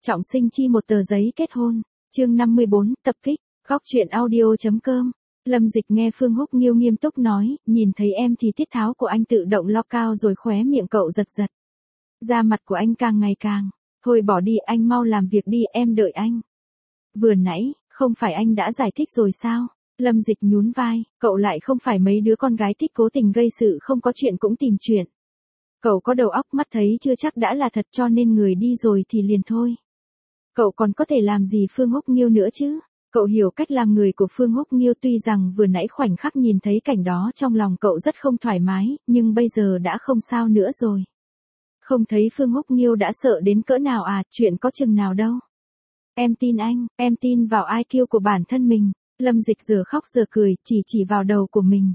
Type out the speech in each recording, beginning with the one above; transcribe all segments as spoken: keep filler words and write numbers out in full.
Trọng sinh chi một tờ giấy kết hôn, chương năm mươi bốn, tập kích, góc truyện audio.com. Lâm Dịch nghe Phương Húc Nghiêu nghiêm túc nói, nhìn thấy em thì tiết tháo của anh tự động lo cao rồi khóe miệng cậu giật giật. Da mặt của anh càng ngày càng, thôi bỏ đi, anh mau làm việc đi, em đợi anh. Vừa nãy, không phải anh đã giải thích rồi sao? Lâm Dịch nhún vai, cậu lại không phải mấy đứa con gái thích cố tình gây sự, không có chuyện cũng tìm chuyện. Cậu có đầu óc, mắt thấy chưa chắc đã là thật, cho nên người đi rồi thì liền thôi. Cậu còn có thể làm gì Phương Húc Nghiêu nữa chứ? Cậu hiểu cách làm người của Phương Húc Nghiêu, tuy rằng vừa nãy khoảnh khắc nhìn thấy cảnh đó trong lòng cậu rất không thoải mái, nhưng bây giờ đã không sao nữa rồi. Không thấy Phương Húc Nghiêu đã sợ đến cỡ nào à, chuyện có chừng nào đâu. Em tin anh, em tin vào i kiu của bản thân mình. Lâm Dịch giờ khóc giờ cười, chỉ chỉ vào đầu của mình.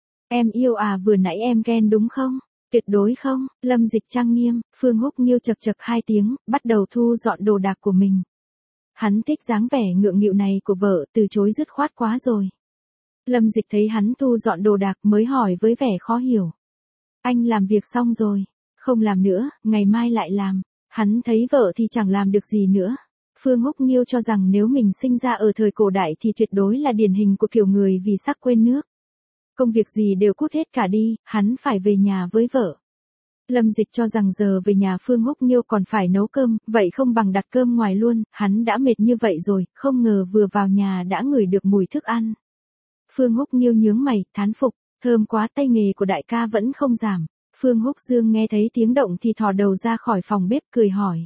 Em yêu à, vừa nãy em ghen đúng không? Tuyệt đối không. Lâm Dịch trang nghiêm. Phương Húc Nghiêu chật chật hai tiếng, bắt đầu thu dọn đồ đạc của mình. Hắn thích dáng vẻ ngượng nghịu này của vợ, từ chối dứt khoát quá rồi. Lâm Dịch thấy hắn thu dọn đồ đạc mới hỏi với vẻ khó hiểu. Anh làm việc xong rồi. Không làm nữa, ngày mai lại làm. Hắn thấy vợ thì chẳng làm được gì nữa. Phương Húc Nghiêu cho rằng nếu mình sinh ra ở thời cổ đại thì tuyệt đối là điển hình của kiểu người vì sắc quên nước. Công việc gì đều cút hết cả đi, hắn phải về nhà với vợ. Lâm Dịch cho rằng giờ về nhà Phương Húc Nghiêu còn phải nấu cơm, vậy không bằng đặt cơm ngoài luôn, hắn đã mệt như vậy rồi, không ngờ vừa vào nhà đã ngửi được mùi thức ăn. Phương Húc Nghiêu nhướng mày, thán phục, thơm quá, tay nghề của đại ca vẫn không giảm. Phương Húc Dương nghe thấy tiếng động thì thò đầu ra khỏi phòng bếp cười hỏi.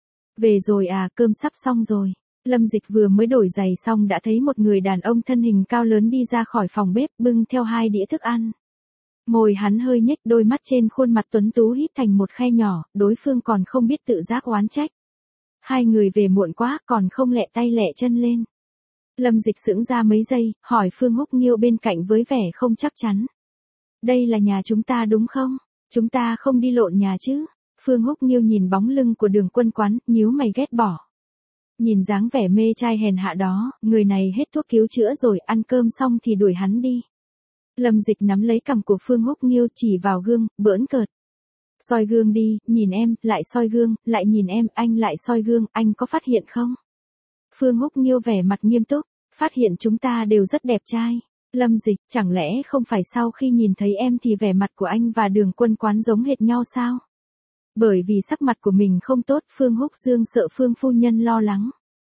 Về rồi à, cơm sắp xong rồi. Lâm Dịch vừa mới đổi giày xong đã thấy một người đàn ông thân hình cao lớn đi ra khỏi phòng bếp bưng theo hai đĩa thức ăn. Môi hắn hơi nhếch, đôi mắt trên khuôn mặt tuấn tú híp thành một khe nhỏ, đối phương còn không biết tự giác oán trách. Hai người về muộn quá, còn không lẹ tay lẹ chân lên. Lâm Dịch sững ra mấy giây, hỏi Phương Húc Nghiêu bên cạnh với vẻ không chắc chắn. Đây là nhà chúng ta đúng không? Chúng ta không đi lộn nhà chứ? Phương Húc Nghiêu nhìn bóng lưng của Đường Quân Quán, nhíu mày ghét bỏ. Nhìn dáng vẻ mê trai hèn hạ đó, người này hết thuốc cứu chữa rồi, ăn cơm xong thì đuổi hắn đi. Lâm Dịch nắm lấy cằm của Phương Húc Nghiêu chỉ vào gương, bỡn cợt. Soi gương đi, nhìn em, lại soi gương, lại nhìn em, anh lại soi gương, anh có phát hiện không? Phương Húc Nghiêu vẻ mặt nghiêm túc, phát hiện chúng ta đều rất đẹp trai. Lâm Dịch, chẳng lẽ không phải sau khi nhìn thấy em thì vẻ mặt của anh và Đường Quân Quán giống hệt nhau sao? Bởi vì sắc mặt của mình không tốt, Phương Húc Dương sợ Phương phu nhân lo lắng.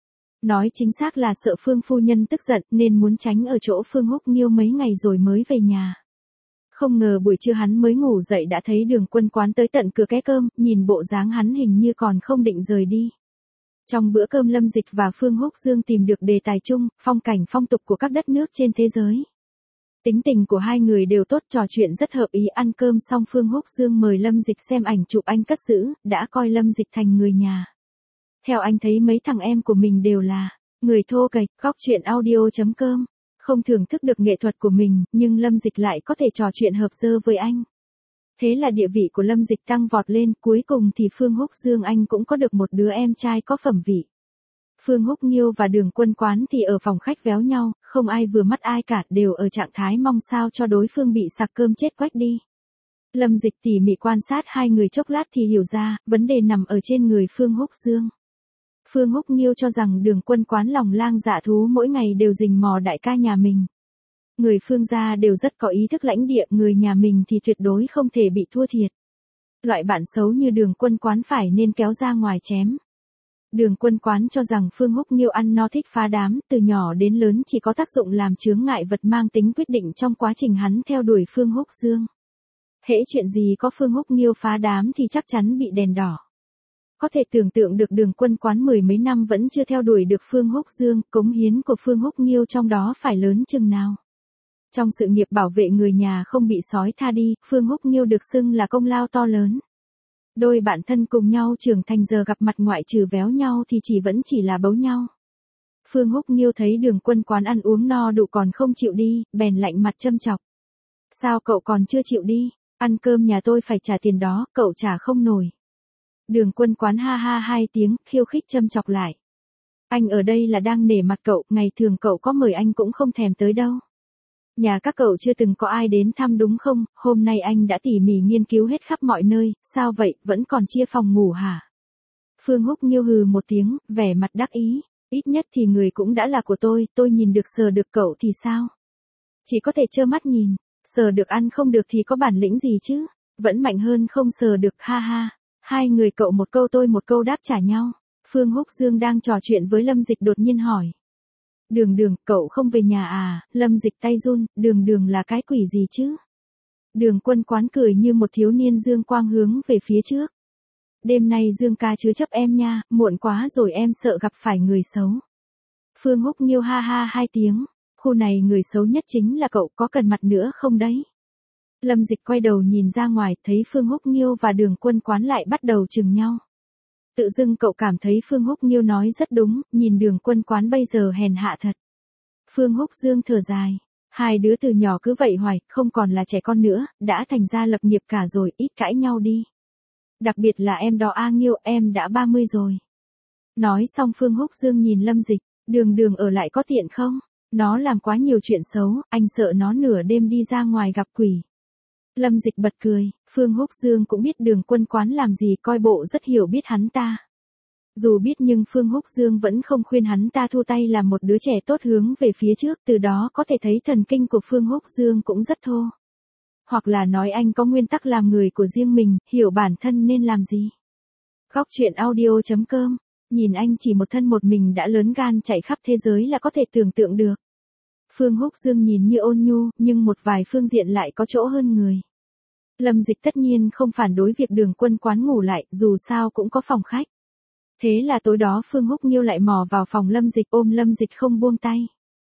Nói chính xác là sợ Phương phu nhân tức giận nên muốn tránh ở chỗ Phương Húc Nghiêu mấy ngày rồi mới về nhà. Không ngờ buổi trưa hắn mới ngủ dậy đã thấy Đường Quân Quán tới tận cửa ké cơm, nhìn bộ dáng hắn hình như còn không định rời đi. Trong bữa cơm Lâm Dịch và Phương Húc Dương tìm được đề tài chung, phong cảnh phong tục của các đất nước trên thế giới. Tính tình của hai người đều tốt, trò chuyện rất hợp ý. Ăn cơm xong Phương Húc Dương mời Lâm Dịch xem ảnh chụp anh cất giữ, đã coi Lâm Dịch thành người nhà. Theo anh thấy mấy thằng em của mình đều là người thô kệch. Góc truyện audio.com. Không thưởng thức được nghệ thuật của mình, nhưng Lâm Dịch lại có thể trò chuyện hợp dơ với anh. Thế là địa vị của Lâm Dịch tăng vọt lên, cuối cùng thì Phương Húc Dương anh cũng có được một đứa em trai có phẩm vị. Phương Húc Nghiêu và Đường Quân Quán thì ở phòng khách véo nhau, không ai vừa mắt ai cả, đều ở trạng thái mong sao cho đối phương bị sặc cơm chết quách đi. Lâm Dịch tỉ mỉ quan sát hai người chốc lát thì hiểu ra, vấn đề nằm ở trên người Phương Húc Dương. Phương Húc Nghiêu cho rằng Đường Quân Quán lòng lang dạ thú mỗi ngày đều rình mò đại ca nhà mình. Người Phương gia đều rất có ý thức lãnh địa, người nhà mình thì tuyệt đối không thể bị thua thiệt. Loại bạn xấu như Đường Quân Quán phải nên kéo ra ngoài chém. Đường Quân Quán cho rằng Phương Húc Nghiêu ăn no thích phá đám, từ nhỏ đến lớn chỉ có tác dụng làm chướng ngại vật mang tính quyết định trong quá trình hắn theo đuổi Phương Húc Dương. Hễ chuyện gì có Phương Húc Nghiêu phá đám thì chắc chắn bị đèn đỏ. Có thể tưởng tượng được Đường Quân Quán mười mấy năm vẫn chưa theo đuổi được Phương Húc Dương, cống hiến của Phương Húc Nghiêu trong đó phải lớn chừng nào. Trong sự nghiệp bảo vệ người nhà không bị sói tha đi, Phương Húc Nghiêu được xưng là công lao to lớn. Đôi bạn thân cùng nhau trưởng thành giờ gặp mặt ngoại trừ véo nhau thì chỉ vẫn chỉ là bấu nhau. Phương Húc Nghiêu thấy Đường Quân Quán ăn uống no đủ còn không chịu đi, bèn lạnh mặt châm chọc. Sao cậu còn chưa chịu đi? Ăn cơm nhà tôi phải trả tiền đó, cậu trả không nổi. Đường Quân Quán ha ha hai tiếng, khiêu khích châm chọc lại. Anh ở đây là đang nể mặt cậu, ngày thường cậu có mời anh cũng không thèm tới đâu. Nhà các cậu chưa từng có ai đến thăm đúng không, hôm nay anh đã tỉ mỉ nghiên cứu hết khắp mọi nơi, sao vậy, vẫn còn chia phòng ngủ hả? Phương Húc Nghiêu hừ một tiếng, vẻ mặt đắc ý. Ít nhất thì người cũng đã là của tôi, tôi nhìn được sờ được cậu thì sao? Chỉ có thể trơ mắt nhìn, sờ được ăn không được thì có bản lĩnh gì chứ? Vẫn mạnh hơn không sờ được, ha ha. Hai người cậu một câu tôi một câu đáp trả nhau. Phương Húc Dương đang trò chuyện với Lâm Dịch đột nhiên hỏi. Đường Đường, cậu không về nhà à? Lâm Dịch tay run, Đường Đường là cái quỷ gì chứ? Đường Quân Quán cười như một thiếu niên dương quang hướng về phía trước. Đêm nay Dương ca chứa chấp em nha, muộn quá rồi em sợ gặp phải người xấu. Phương Húc Nghiêu ha ha hai tiếng, khu này người xấu nhất chính là cậu, có cần mặt nữa không đấy? Lâm Dịch quay đầu nhìn ra ngoài, thấy Phương Húc Nghiêu và Đường Quân Quán lại bắt đầu chừng nhau. Tự dưng cậu cảm thấy Phương Húc Nghiêu nói rất đúng, nhìn Đường Quân Quán bây giờ hèn hạ thật. Phương Húc Dương thở dài, hai đứa từ nhỏ cứ vậy hoài, không còn là trẻ con nữa, đã thành ra lập nghiệp cả rồi, ít cãi nhau đi. Đặc biệt là em đó A Nghiêu, em đã ba mươi rồi. Nói xong Phương Húc Dương nhìn Lâm Dịch, Đường Đường ở lại có tiện không? Nó làm quá nhiều chuyện xấu, anh sợ nó nửa đêm đi ra ngoài gặp quỷ. Lâm Dịch bật cười, Phương Húc Dương cũng biết Đường Quân Quán làm gì, coi bộ rất hiểu biết hắn ta. Dù biết nhưng Phương Húc Dương vẫn không khuyên hắn ta thu tay làm một đứa trẻ tốt hướng về phía trước, từ đó có thể thấy thần kinh của Phương Húc Dương cũng rất thô. Hoặc là nói anh có nguyên tắc làm người của riêng mình, hiểu bản thân nên làm gì. Góc truyện audio chấm com, nhìn anh chỉ một thân một mình đã lớn gan chạy khắp thế giới là có thể tưởng tượng được. Phương Húc Dương nhìn như ôn nhu, nhưng một vài phương diện lại có chỗ hơn người. Lâm Dịch tất nhiên không phản đối việc Đường Quân Quán ngủ lại, dù sao cũng có phòng khách. Thế là tối đó Phương Húc Nghiêu lại mò vào phòng Lâm Dịch, ôm Lâm Dịch không buông tay.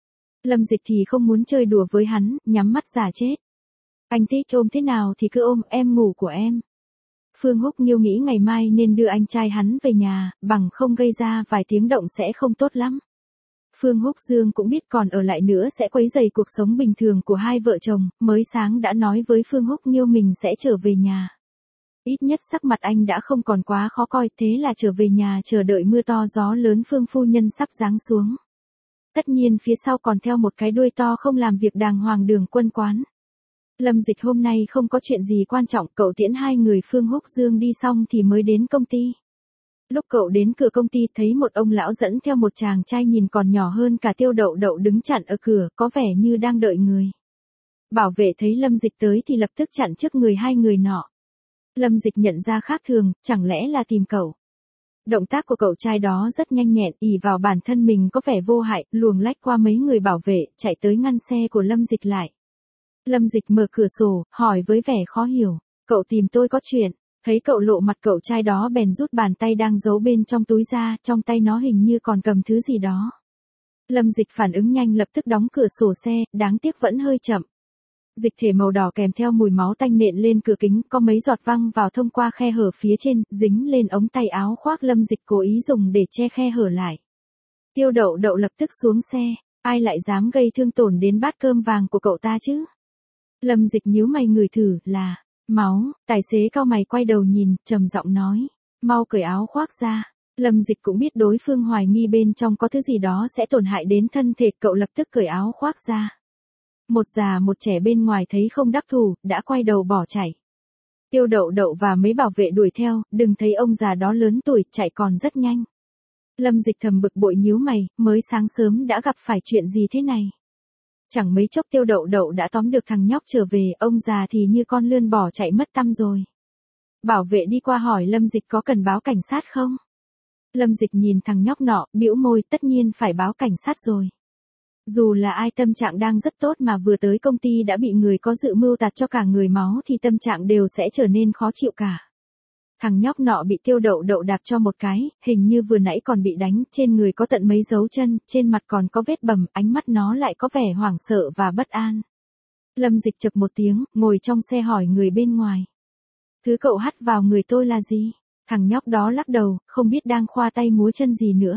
Lâm Dịch thì không muốn chơi đùa với hắn, nhắm mắt giả chết. Anh thích ôm thế nào thì cứ ôm, em ngủ của em. Phương Húc Nghiêu nghĩ ngày mai nên đưa anh trai hắn về nhà, bằng không gây ra vài tiếng động sẽ không tốt lắm. Phương Húc Dương cũng biết còn ở lại nữa sẽ quấy rầy cuộc sống bình thường của hai vợ chồng, mới sáng đã nói với Phương Húc Nghiêu mình sẽ trở về nhà. Ít nhất sắc mặt anh đã không còn quá khó coi, thế là trở về nhà chờ đợi mưa to gió lớn Phương phu nhân sắp giáng xuống. Tất nhiên phía sau còn theo một cái đuôi to không làm việc đàng hoàng Đường Quân Quán. Lâm Dịch hôm nay không có chuyện gì quan trọng, cậu tiễn hai người Phương Húc Dương đi xong thì mới đến công ty. Lúc cậu đến cửa công ty thấy một ông lão dẫn theo một chàng trai nhìn còn nhỏ hơn cả Tiêu Đậu Đậu đứng chặn ở cửa, có vẻ như đang đợi người. Bảo vệ thấy Lâm Dịch tới thì lập tức chặn trước người hai người nọ. Lâm Dịch nhận ra khác thường, chẳng lẽ là tìm cậu. Động tác của cậu trai đó rất nhanh nhẹn, ỷ vào bản thân mình có vẻ vô hại, luồng lách qua mấy người bảo vệ, chạy tới ngăn xe của Lâm Dịch lại. Lâm Dịch mở cửa sổ, hỏi với vẻ khó hiểu, cậu tìm tôi có chuyện. Thấy cậu lộ mặt, cậu trai đó bèn rút bàn tay đang giấu bên trong túi ra, trong tay nó hình như còn cầm thứ gì đó. Lâm Dịch phản ứng nhanh lập tức đóng cửa sổ xe, đáng tiếc vẫn hơi chậm. Dịch thể màu đỏ kèm theo mùi máu tanh nện lên cửa kính, có mấy giọt văng vào thông qua khe hở phía trên, dính lên ống tay áo khoác Lâm Dịch cố ý dùng để che khe hở lại. Tiêu Đậu Đậu lập tức xuống xe, ai lại dám gây thương tổn đến bát cơm vàng của cậu ta chứ? Lâm Dịch nhíu mày ngửi thử, là máu. Tài xế cau mày quay đầu nhìn, trầm giọng nói, mau cởi áo khoác ra. Lâm Dịch cũng biết đối phương hoài nghi bên trong có thứ gì đó sẽ tổn hại đến thân thể, cậu lập tức cởi áo khoác ra. Một già một trẻ bên ngoài thấy không đắc thủ, đã quay đầu bỏ chạy. Tiêu Đậu Đậu và mấy bảo vệ đuổi theo, đừng thấy ông già đó lớn tuổi, chạy còn rất nhanh. Lâm Dịch thầm bực bội nhíu mày, mới sáng sớm đã gặp phải chuyện gì thế này? Chẳng mấy chốc Tiêu Đậu Đậu đã tóm được thằng nhóc trở về, ông già thì như con lươn bỏ chạy mất tăm rồi. Bảo vệ đi qua hỏi Lâm Dịch có cần báo cảnh sát không? Lâm Dịch nhìn thằng nhóc nọ, bĩu môi, tất nhiên phải báo cảnh sát rồi. Dù là ai tâm trạng đang rất tốt mà vừa tới công ty đã bị người có dự mưu tạt cho cả người máu thì tâm trạng đều sẽ trở nên khó chịu cả. Thằng nhóc nọ bị Tiêu Đậu Đậu đạp cho một cái, hình như vừa nãy còn bị đánh, trên người có tận mấy dấu chân, trên mặt còn có vết bầm, ánh mắt nó lại có vẻ hoảng sợ và bất an. Lâm Dịch chập một tiếng, ngồi trong xe hỏi người bên ngoài. Thứ cậu hắt vào người tôi là gì? Thằng nhóc đó lắc đầu, không biết đang khoa tay múa chân gì nữa.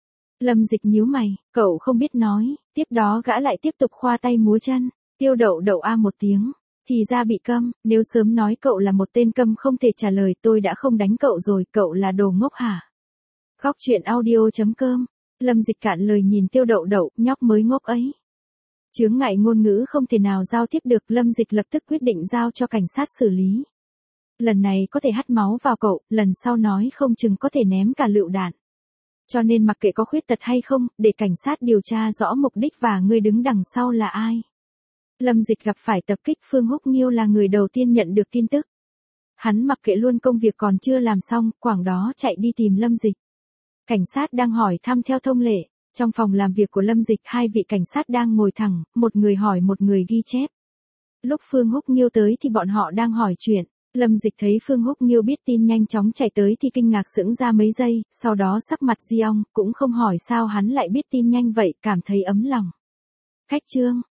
Lâm Dịch nhíu mày, cậu không biết nói, tiếp đó gã lại tiếp tục khoa tay múa chân. Tiêu Đậu Đậu a một tiếng. Thì ra bị câm, nếu sớm nói cậu là một tên câm không thể trả lời tôi đã không đánh cậu rồi, cậu là đồ ngốc hả? Góc truyện audio chấm com, Lâm Dịch cạn lời nhìn Tiêu Đậu Đậu, nhóc mới ngốc ấy. Chướng ngại ngôn ngữ không thể nào giao tiếp được, Lâm Dịch lập tức quyết định giao cho cảnh sát xử lý. Lần này có thể hắt máu vào cậu, lần sau nói không chừng có thể ném cả lựu đạn. Cho nên mặc kệ có khuyết tật hay không, để cảnh sát điều tra rõ mục đích và người đứng đằng sau là ai. Lâm Dịch gặp phải tập kích, Phương Húc Nghiêu là người đầu tiên nhận được tin tức. Hắn mặc kệ luôn công việc còn chưa làm xong, quảng đó chạy đi tìm Lâm Dịch. Cảnh sát đang hỏi thăm theo thông lệ. Trong phòng làm việc của Lâm Dịch, hai vị cảnh sát đang ngồi thẳng, một người hỏi một người ghi chép. Lúc Phương Húc Nghiêu tới thì bọn họ đang hỏi chuyện. Lâm Dịch thấy Phương Húc Nghiêu biết tin nhanh chóng chạy tới thì kinh ngạc sững ra mấy giây, sau đó sắc mặt di ong, cũng không hỏi sao hắn lại biết tin nhanh vậy, cảm thấy ấm lòng. Khách Trương,